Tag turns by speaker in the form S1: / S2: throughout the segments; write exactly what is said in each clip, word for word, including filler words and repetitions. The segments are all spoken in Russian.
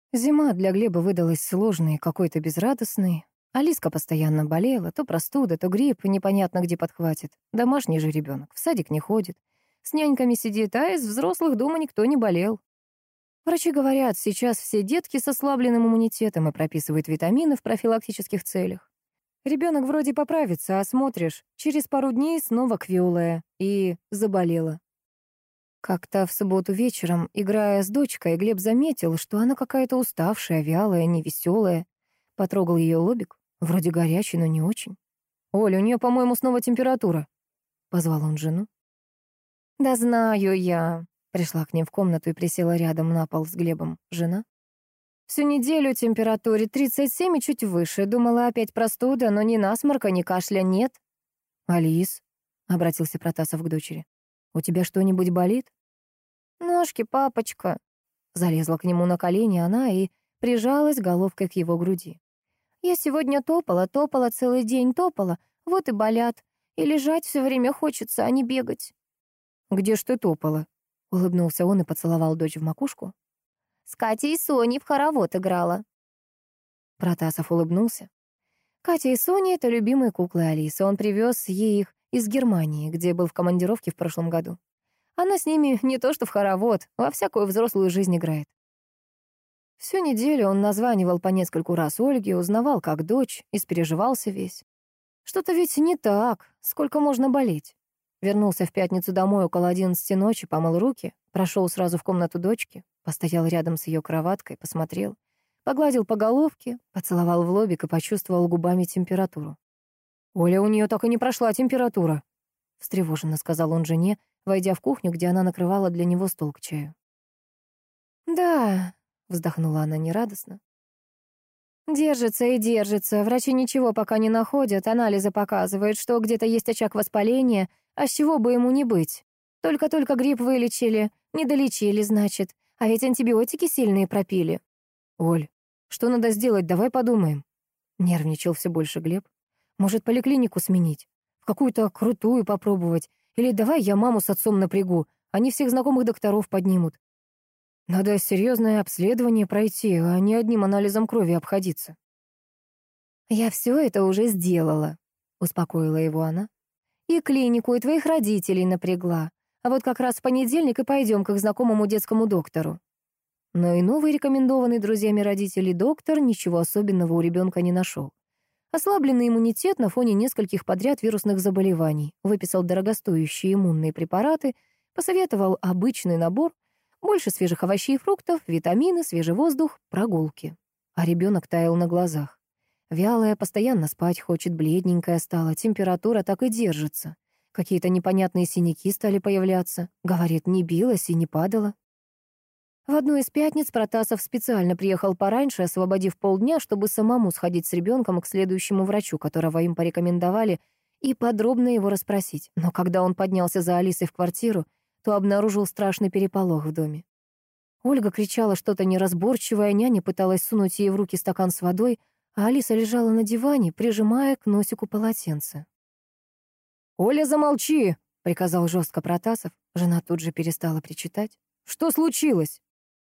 S1: Зима для Глеба выдалась сложной и какой-то безрадостной. Алиска постоянно болела, то простуда, то грипп, непонятно где подхватит. Домашний же ребенок, в садик не ходит. С няньками сидит, а из взрослых дома никто не болел. Врачи говорят, сейчас все детки с ослабленным иммунитетом и прописывают витамины в профилактических целях. Ребенок вроде поправится, а смотришь, через пару дней снова квелая и заболела. Как-то в субботу вечером, играя с дочкой, Глеб заметил, что она какая-то уставшая, вялая, невеселая. Потрогал ее лобик, вроде горячий, но не очень. «Оля, у нее, по-моему, снова температура», — позвал он жену. «Да знаю я», — пришла к ним в комнату и присела рядом на пол с Глебом жена. «Всю неделю температуре тридцать семь и чуть выше. Думала, опять простуда, но ни насморка, ни кашля нет». «Алис», — обратился Протасов к дочери, — «у тебя что-нибудь болит?» «Ножки, папочка», — залезла к нему на колени она и прижалась головкой к его груди. «Я сегодня топала, топала, целый день топала, вот и болят. И лежать все время хочется, а не бегать». «Где ж ты топала?» — улыбнулся он и поцеловал дочь в макушку. «С Катей и Соней в хоровод играла». Протасов улыбнулся. Катя и Соня — это любимые куклы Алисы. Он привез ей их из Германии, где был в командировке в прошлом году. Она с ними не то что в хоровод, во всякую взрослую жизнь играет. Всю неделю он названивал по нескольку раз Ольге, узнавал, как дочь, испереживался весь. Что-то ведь не так, сколько можно болеть. Вернулся в пятницу домой около одиннадцати ночи, помыл руки, прошел сразу в комнату дочки, постоял рядом с ее кроваткой, посмотрел, погладил по головке, поцеловал в лобик и почувствовал губами температуру. «Оля, у нее так и не прошла температура», — встревоженно сказал он жене, войдя в кухню, где она накрывала для него стол к чаю. «Да», — вздохнула она нерадостно. «Держится и держится. Врачи ничего пока не находят. Анализы показывают, что где-то есть очаг воспаления, а с чего бы ему не быть? Только-только грипп вылечили, не долечили, значит. А ведь антибиотики сильные пропили». «Оль, что надо сделать? Давай подумаем». Нервничал все больше Глеб. «Может, поликлинику сменить? В какую-то крутую попробовать? Или давай я маму с отцом напрягу, они всех знакомых докторов поднимут. Надо серьезное обследование пройти, а не одним анализом крови обходиться». «Я все это уже сделала», — успокоила его она. «И клинику, и твоих родителей напрягла. А вот как раз в понедельник и пойдем к их знакомому детскому доктору». Но и новый рекомендованный друзьями родителей доктор ничего особенного у ребенка не нашел. Ослабленный иммунитет на фоне нескольких подряд вирусных заболеваний. Выписал дорогостоящие иммунные препараты, посоветовал обычный набор, больше свежих овощей и фруктов, витамины, свежий воздух, прогулки. А ребенок таял на глазах. Вялая, постоянно спать хочет, бледненькая стала, температура так и держится. Какие-то непонятные синяки стали появляться. Говорит, не билась и не падала. В одну из пятниц Протасов специально приехал пораньше, освободив полдня, чтобы самому сходить с ребенком к следующему врачу, которого им порекомендовали, и подробно его расспросить. Но когда он поднялся за Алисой в квартиру, то обнаружил страшный переполох в доме. Ольга кричала что-то неразборчивое, няня пыталась сунуть ей в руки стакан с водой, а Алиса лежала на диване, прижимая к носику полотенце. «Оля, замолчи!» — приказал жестко Протасов. Жена тут же перестала причитать. «Что случилось?»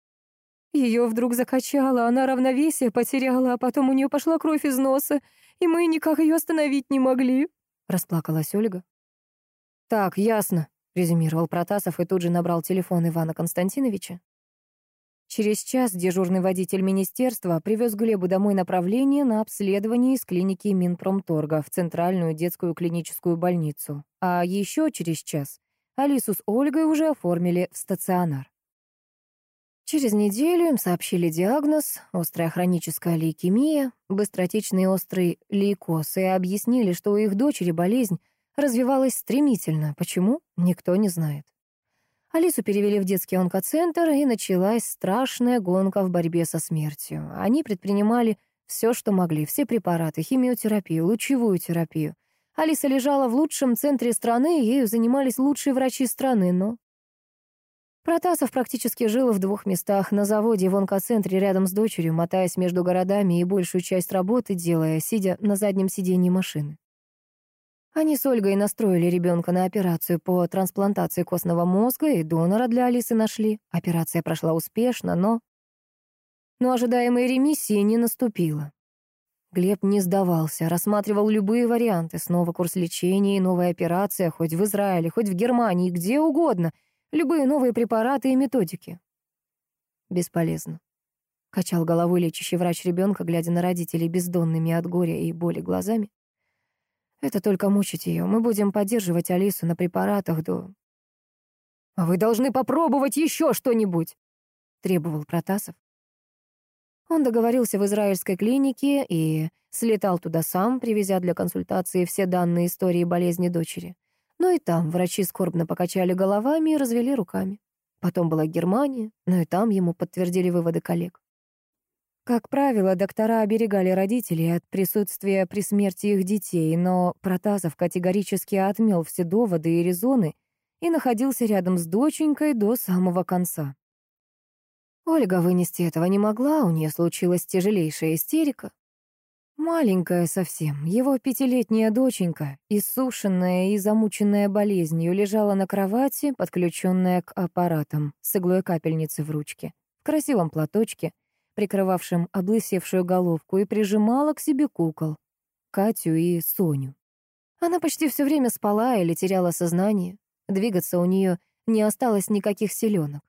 S1: Ее вдруг закачало, она равновесие потеряла, а потом у нее пошла кровь из носа, и мы никак ее остановить не могли», — расплакалась Ольга. «Так, ясно», — резюмировал Протасов и тут же набрал телефон Ивана Константиновича. Через час дежурный водитель министерства привез Глебу домой направление на обследование из клиники Минпромторга в Центральную детскую клиническую больницу, а еще через час Алису с Ольгой уже оформили в стационар. Через неделю им сообщили диагноз — острая хроническая лейкемия, быстротечный острый лейкоз, и объяснили, что у их дочери болезнь развивалась стремительно. Почему? Никто не знает. Алису перевели в детский онкоцентр, и началась страшная гонка в борьбе со смертью. Они предпринимали все, что могли, все препараты, химиотерапию, лучевую терапию. Алиса лежала в лучшем центре страны, ею занимались лучшие врачи страны, но... Протасов практически жил в двух местах: на заводе и в онкоцентре рядом с дочерью, мотаясь между городами и большую часть работы делая, сидя на заднем сиденье машины. Они с Ольгой настроили ребенка на операцию по трансплантации костного мозга и донора для Алисы нашли. Операция прошла успешно, но... но ожидаемой ремиссии не наступило. Глеб не сдавался, рассматривал любые варианты. Снова курс лечения и новая операция, хоть в Израиле, хоть в Германии, где угодно. Любые новые препараты и методики. Бесполезно. Качал головой лечащий врач ребенка, глядя на родителей бездонными от горя и боли глазами. Это только мучить ее. Мы будем поддерживать Алису на препаратах до... «А вы должны попробовать еще что-нибудь!» — требовал Протасов. Он договорился в израильской клинике и слетал туда сам, привезя для консультации все данные истории болезни дочери. Но и там врачи скорбно покачали головами и развели руками. Потом была Германия, но и там ему подтвердили выводы коллег. Как правило, доктора оберегали родителей от присутствия при смерти их детей, но Протасов категорически отмел все доводы и резоны и находился рядом с доченькой до самого конца. Ольга вынести этого не могла, у нее случилась тяжелейшая истерика. Маленькая совсем, его пятилетняя доченька, иссушенная и замученная болезнью, лежала на кровати, подключенная к аппаратам, с иглой капельницы в ручке, в красивом платочке, прикрывавшем облысевшую головку, и прижимала к себе кукол, Катю и Соню. Она почти все время спала или теряла сознание, двигаться у нее не осталось никаких силенок.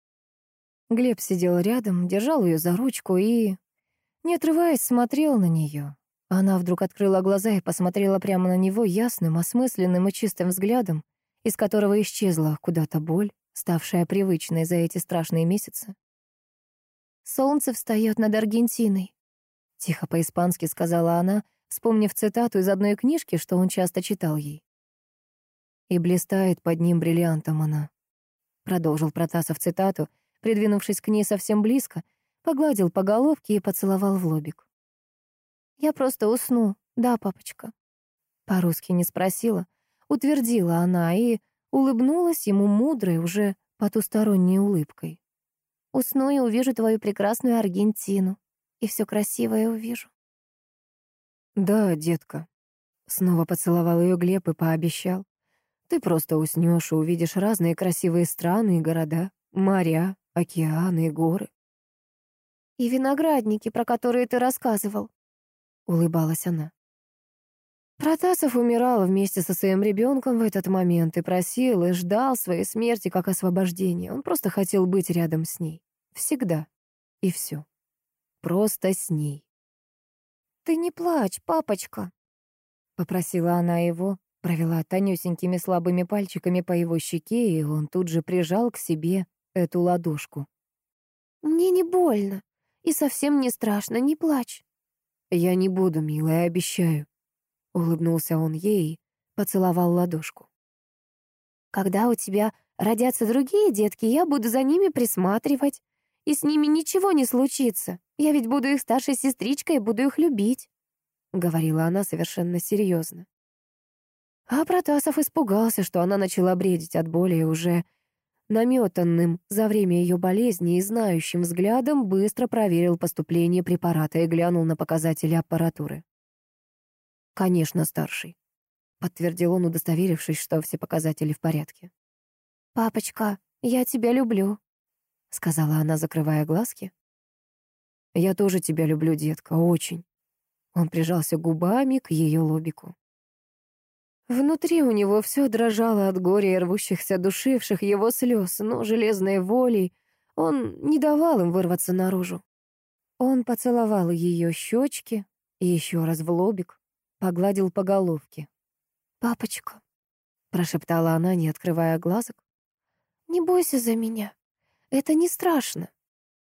S1: Глеб сидел рядом, держал ее за ручку и, не отрываясь, смотрел на нее. Она вдруг открыла глаза и посмотрела прямо на него ясным, осмысленным и чистым взглядом, из которого исчезла куда-то боль, ставшая привычной за эти страшные месяцы. «Солнце встает над Аргентиной», — тихо по-испански сказала она, вспомнив цитату из одной книжки, что он часто читал ей. «И блистает под ним бриллиантом она», — продолжил Протасов цитату, придвинувшись к ней совсем близко, погладил по головке и поцеловал в лобик. «Я просто усну, да, папочка?» По-русски не спросила, утвердила она и улыбнулась ему мудрой, уже потусторонней улыбкой. «Усну и увижу твою прекрасную Аргентину, и все красивое увижу». «Да, детка», — снова поцеловал ее Глеб и пообещал. «Ты просто уснешь и увидишь разные красивые страны и города, моря, океаны и горы». «И виноградники, про которые ты рассказывал», — улыбалась она. Протасов умирал вместе со своим ребенком в этот момент и просил, и ждал своей смерти как освобождения. Он просто хотел быть рядом с ней. Всегда. И все. Просто с ней. «Ты не плачь, папочка», — попросила она его, провела тонюсенькими слабыми пальчиками по его щеке, и он тут же прижал к себе эту ладошку. «Мне не больно. И совсем не страшно, не плачь». «Я не буду, милая, обещаю», — улыбнулся он ей и поцеловал ладошку. «Когда у тебя родятся другие детки, я буду за ними присматривать, и с ними ничего не случится. Я ведь буду их старшей сестричкой и буду их любить», — говорила она совершенно серьезно. А Протасов испугался, что она начала бредить от боли и уже наметанным за время ее болезни и знающим взглядом быстро проверил поступление препарата и глянул на показатели аппаратуры. «Конечно, старший», — подтвердил он, удостоверившись, что все показатели в порядке. «Папочка, я тебя люблю», — сказала она, закрывая глазки. «Я тоже тебя люблю, детка, очень». Он прижался губами к ее лобику. Внутри у него все дрожало от горя и рвущихся, душивших его слез, но железной волей он не давал им вырваться наружу. Он поцеловал ее щечки и еще раз в лобик, погладил по головке. «Папочка», — прошептала она, не открывая глазок, — «не бойся за меня, это не страшно».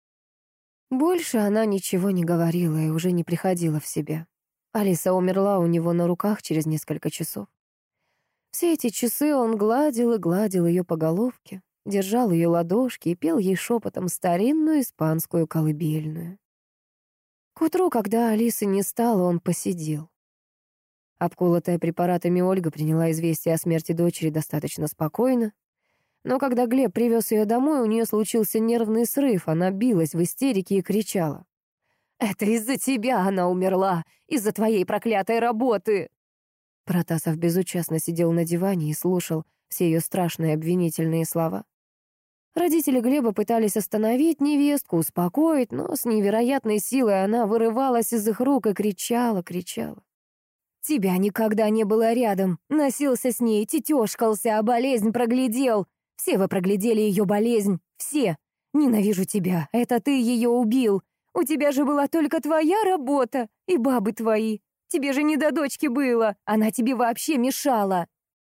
S1: Больше она ничего не говорила и уже не приходила в себя. Алиса умерла у него на руках через несколько часов. Все эти часы он гладил и гладил ее по головке, держал ее ладошки и пел ей шепотом старинную испанскую колыбельную. К утру, когда Алисы не стало, он посидел. Обколотая препаратами Ольга приняла известие о смерти дочери достаточно спокойно. Но когда Глеб привез ее домой, у нее случился нервный срыв, она билась в истерике и кричала. «Это из-за тебя она умерла! Из-за твоей проклятой работы!» Протасов безучастно сидел на диване и слушал все ее страшные обвинительные слова. Родители Глеба пытались остановить невестку, успокоить, но с невероятной силой она вырывалась из их рук и кричала, кричала. «Тебя никогда не было рядом. Носился с ней, тетешкался, а болезнь проглядел. Все вы проглядели ее болезнь. Все. Ненавижу тебя. Это ты ее убил. У тебя же была только твоя работа и бабы твои. Тебе же не до дочки было. Она тебе вообще мешала».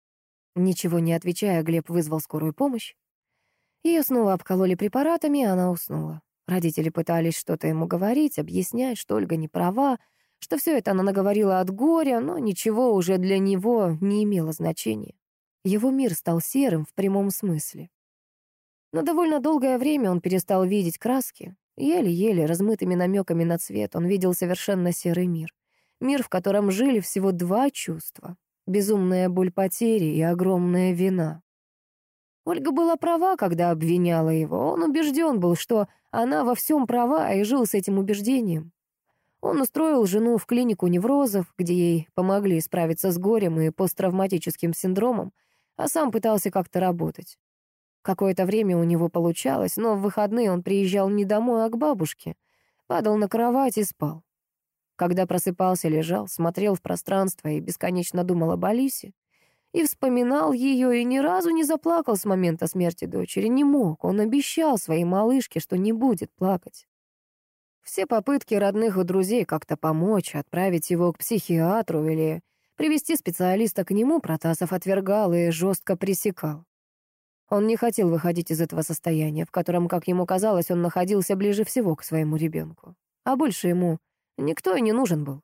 S1: Ничего не отвечая, Глеб вызвал скорую помощь. Ее снова обкололи препаратами, и она уснула. Родители пытались что-то ему говорить, объяснять, что Ольга не права, что все это она наговорила от горя, но ничего уже для него не имело значения. Его мир стал серым в прямом смысле. Но довольно долгое время он перестал видеть краски. Еле-еле, размытыми намеками на цвет, он видел совершенно серый мир. Мир, в котором жили всего два чувства — безумная боль потери и огромная вина. Ольга была права, когда обвиняла его. Он убежден был, что она во всем права, и жил с этим убеждением. Он устроил жену в клинику неврозов, где ей помогли справиться с горем и посттравматическим синдромом, а сам пытался как-то работать. Какое-то время у него получалось, но в выходные он приезжал не домой, а к бабушке, падал на кровать и спал. Когда просыпался, лежал, смотрел в пространство и бесконечно думал об Алисе. И вспоминал ее, и ни разу не заплакал с момента смерти дочери. Не мог, он обещал своей малышке, что не будет плакать. Все попытки родных и друзей как-то помочь, отправить его к психиатру или привести специалиста к нему Протасов отвергал и жестко пресекал. Он не хотел выходить из этого состояния, в котором, как ему казалось, он находился ближе всего к своему ребенку. А больше ему никто и не нужен был.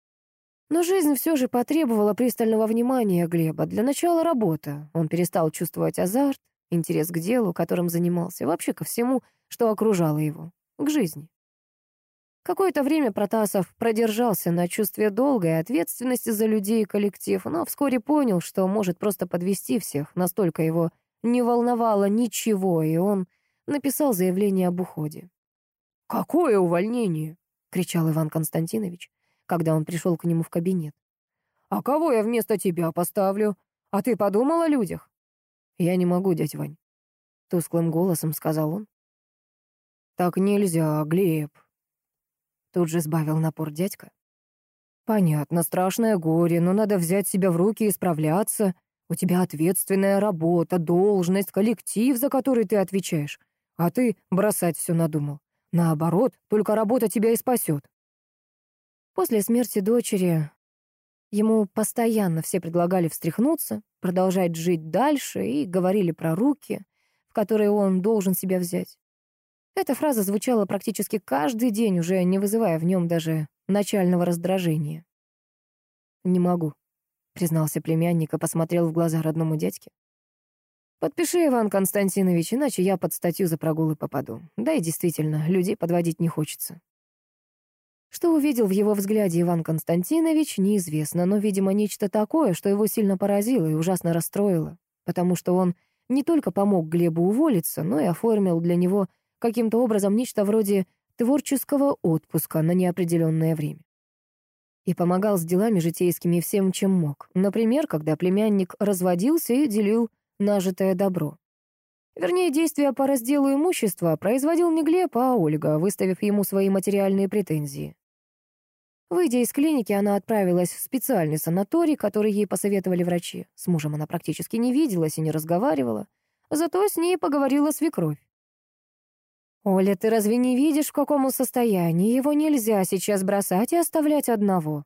S1: Но жизнь все же потребовала пристального внимания Глеба. Для начала работа. Он перестал чувствовать азарт, интерес к делу, которым занимался, вообще ко всему, что окружало его, к жизни. Какое-то время Протасов продержался на чувстве долга и ответственности за людей и коллектив, но вскоре понял, что может просто подвести всех, настолько его не волновало ничего, и он написал заявление об уходе. «Какое увольнение?» — кричал Иван Константинович, когда он пришел к нему в кабинет. «А кого я вместо тебя поставлю? А ты подумал о людях?» «Я не могу, дядь Вань», — тусклым голосом сказал он. «Так нельзя, Глеб», — тут же сбавил напор дядька. «Понятно, страшное горе, но надо взять себя в руки и справляться. У тебя ответственная работа, должность, коллектив, за который ты отвечаешь. А ты бросать все надумал. Наоборот, только работа тебя и спасет». После смерти дочери ему постоянно все предлагали встряхнуться, продолжать жить дальше и говорили про руки, в которые он должен себя взять. Эта фраза звучала практически каждый день, уже не вызывая в нем даже начального раздражения. «Не могу», — признался племянник и посмотрел в глаза родному дядьке. «Подпиши, Иван Константинович, иначе я под статью за прогулы попаду. Да и действительно, людей подводить не хочется». Что увидел в его взгляде Иван Константинович, неизвестно, но, видимо, нечто такое, что его сильно поразило и ужасно расстроило, потому что он не только помог Глебу уволиться, но и оформил для него каким-то образом нечто вроде творческого отпуска на неопределенное время. И помогал с делами житейскими всем, чем мог. Например, когда племянник разводился и делил нажитое добро. Вернее, действия по разделу имущества производил не Глеб, а Ольга, выставив ему свои материальные претензии. Выйдя из клиники, она отправилась в специальный санаторий, который ей посоветовали врачи. С мужем она практически не виделась и не разговаривала. Зато с ней поговорила свекровь. «Оля, ты разве не видишь, в каком он состоянии? Его нельзя сейчас бросать и оставлять одного.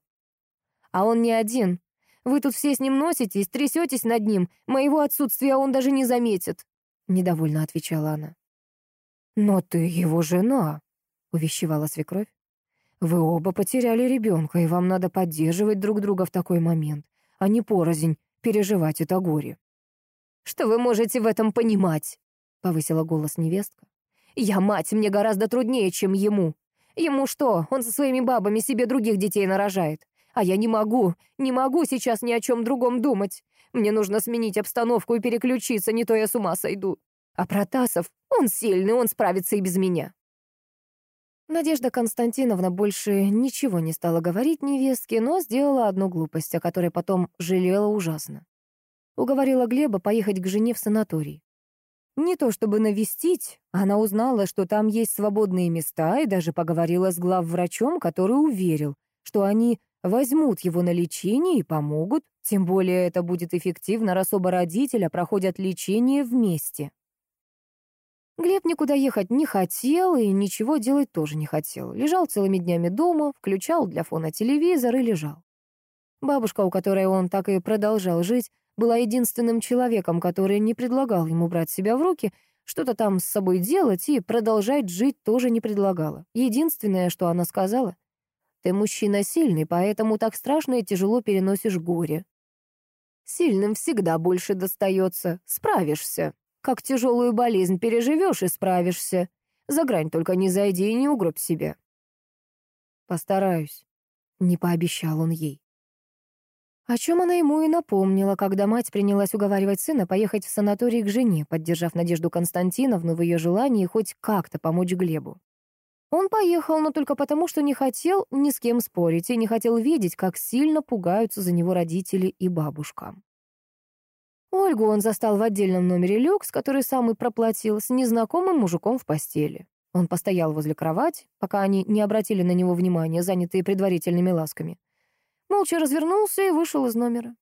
S1: А он не один. Вы тут все с ним носитесь, трясетесь над ним. Моего отсутствия он даже не заметит», — недовольно отвечала она. «Но ты его жена», — увещевала свекровь. «Вы оба потеряли ребенка, и вам надо поддерживать друг друга в такой момент, а не порознь переживать это горе». «Что вы можете в этом понимать?» — повысила голос невестка. «Я мать, мне гораздо труднее, чем ему. Ему что, он со своими бабами себе других детей нарожает? А я не могу, не могу сейчас ни о чем другом думать. Мне нужно сменить обстановку и переключиться, не то я с ума сойду. А Протасов, он сильный, он справится и без меня». Надежда Константиновна больше ничего не стала говорить невестке, но сделала одну глупость, о которой потом жалела ужасно. Уговорила Глеба поехать к жене в санаторий. Не то чтобы навестить, она узнала, что там есть свободные места, и даже поговорила с главврачом, который уверил, что они возьмут его на лечение и помогут, тем более это будет эффективно, раз оба родителя проходят лечение вместе. Глеб никуда ехать не хотел и ничего делать тоже не хотел. Лежал целыми днями дома, включал для фона телевизор и лежал. Бабушка, у которой он так и продолжал жить, была единственным человеком, который не предлагал ему брать себя в руки, что-то там с собой делать и продолжать жить тоже не предлагала. Единственное, что она сказала: «Ты мужчина сильный, поэтому так страшно и тяжело переносишь горе. Сильным всегда больше достается, справишься. Как тяжелую болезнь переживешь и справишься. За грань только не зайди и не угробь себя». «Постараюсь», — не пообещал он ей. О чем она ему и напомнила, когда мать принялась уговаривать сына поехать в санаторий к жене, поддержав Надежду Константиновну в ее желании хоть как-то помочь Глебу. Он поехал, но только потому, что не хотел ни с кем спорить и не хотел видеть, как сильно пугаются за него родители и бабушка. Ольгу он застал в отдельном номере люкс, который сам и проплатил, с незнакомым мужиком в постели. Он постоял возле кровати, пока они не обратили на него внимания, занятые предварительными ласками. Молча развернулся и вышел из номера.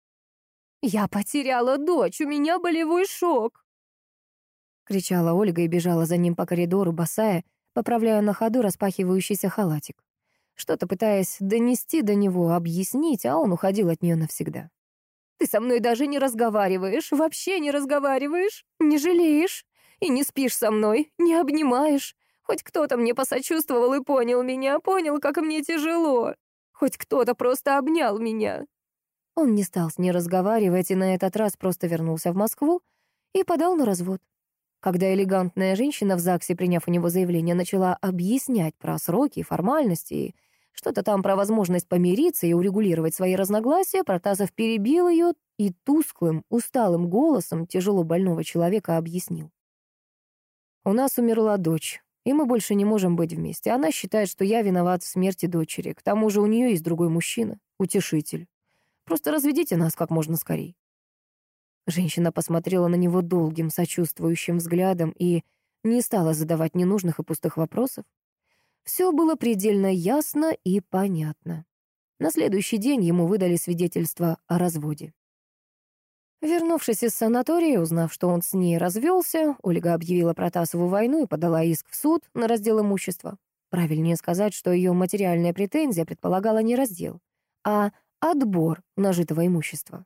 S1: «Я потеряла дочь, у меня болевой шок!» кричала Ольга и бежала за ним по коридору, босая, поправляя на ходу распахивающийся халатик. Что-то пытаясь донести до него, объяснить, а он уходил от нее навсегда. «Ты со мной даже не разговариваешь, вообще не разговариваешь, не жалеешь и не спишь со мной, не обнимаешь. Хоть кто-то мне посочувствовал и понял меня, понял, как мне тяжело. Хоть кто-то просто обнял меня». Он не стал с ней разговаривать и на этот раз просто вернулся в Москву и подал на развод. Когда элегантная женщина в ЗАГСе, приняв у него заявление, начала объяснять про сроки и формальности и что-то там про возможность помириться и урегулировать свои разногласия, Протасов перебил ее и тусклым, усталым голосом тяжело больного человека объяснил: «У нас умерла дочь, и мы больше не можем быть вместе. Она считает, что я виноват в смерти дочери. К тому же у нее есть другой мужчина, утешитель. Просто разведите нас как можно скорей». Женщина посмотрела на него долгим, сочувствующим взглядом и не стала задавать ненужных и пустых вопросов. Все было предельно ясно и понятно. На следующий день ему выдали свидетельство о разводе. Вернувшись из санатория, узнав, что он с ней развелся, Ольга объявила Протасову войну и подала иск в суд на раздел имущества. Правильнее сказать, что ее материальная претензия предполагала не раздел, а отбор нажитого имущества.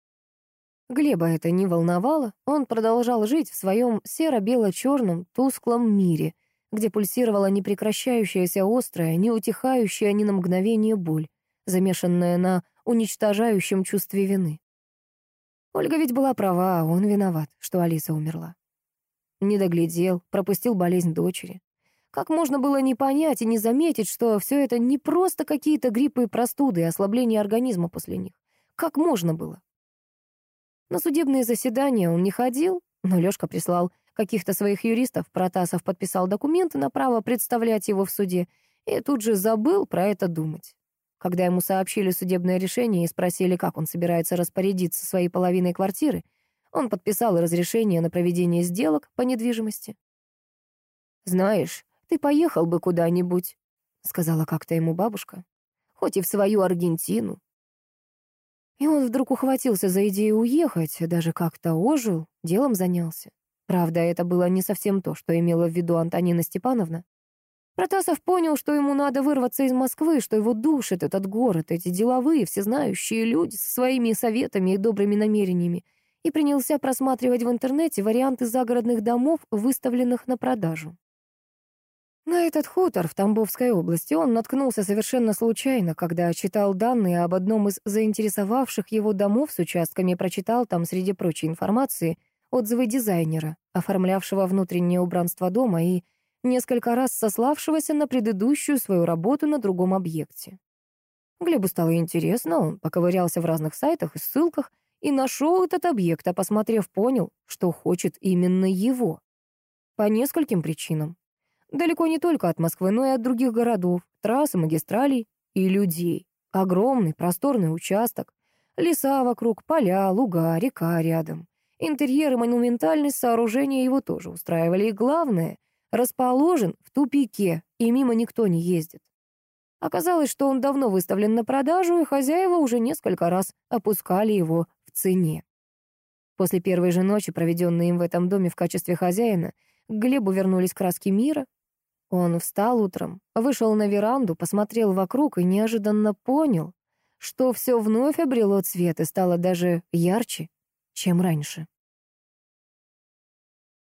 S1: Глеба это не волновало, он продолжал жить в своем серо-бело-черном тусклом мире, где пульсировала непрекращающаяся острая, не утихающая ни на мгновение боль, замешанная на уничтожающем чувстве вины. Ольга ведь была права, он виноват, что Алиса умерла. Не доглядел, пропустил болезнь дочери. Как можно было не понять и не заметить, что все это не просто какие-то гриппы и простуды и ослабление организма после них? Как можно было? На судебные заседания он не ходил, но Лёшка прислал каких-то своих юристов, Протасов подписал документы на право представлять его в суде и тут же забыл про это думать. Когда ему сообщили судебное решение и спросили, как он собирается распорядиться своей половиной квартиры, он подписал разрешение на проведение сделок по недвижимости. «Знаешь, ты поехал бы куда-нибудь», — сказала как-то ему бабушка, «хоть и в свою Аргентину». И он вдруг ухватился за идею уехать, даже как-то ожил, делом занялся. Правда, это было не совсем то, что имела в виду Антонина Степановна. Протасов понял, что ему надо вырваться из Москвы, что его душит этот город, эти деловые, всезнающие люди со своими советами и добрыми намерениями, и принялся просматривать в интернете варианты загородных домов, выставленных на продажу. На этот хутор в Тамбовской области он наткнулся совершенно случайно, когда читал данные об одном из заинтересовавших его домов с участками, прочитал там, среди прочей информации, отзывы дизайнера, оформлявшего внутреннее убранство дома и несколько раз сославшегося на предыдущую свою работу на другом объекте. Глебу стало интересно, он поковырялся в разных сайтах и ссылках и нашел этот объект, а посмотрев, понял, что хочет именно его. По нескольким причинам. Далеко не только от Москвы, но и от других городов, трасс и магистралей, и людей. Огромный просторный участок, леса вокруг, поля, луга, река рядом. Интерьер и монументальность сооружения его тоже устраивали. И главное, расположен в тупике, и мимо никто не ездит. Оказалось, что он давно выставлен на продажу, и хозяева уже несколько раз опускали его в цене. После первой же ночи, проведенной им в этом доме в качестве хозяина, к Глебу вернулись краски мира. Он встал утром, вышел на веранду, посмотрел вокруг и неожиданно понял, что все вновь обрело цвет и стало даже ярче, чем раньше.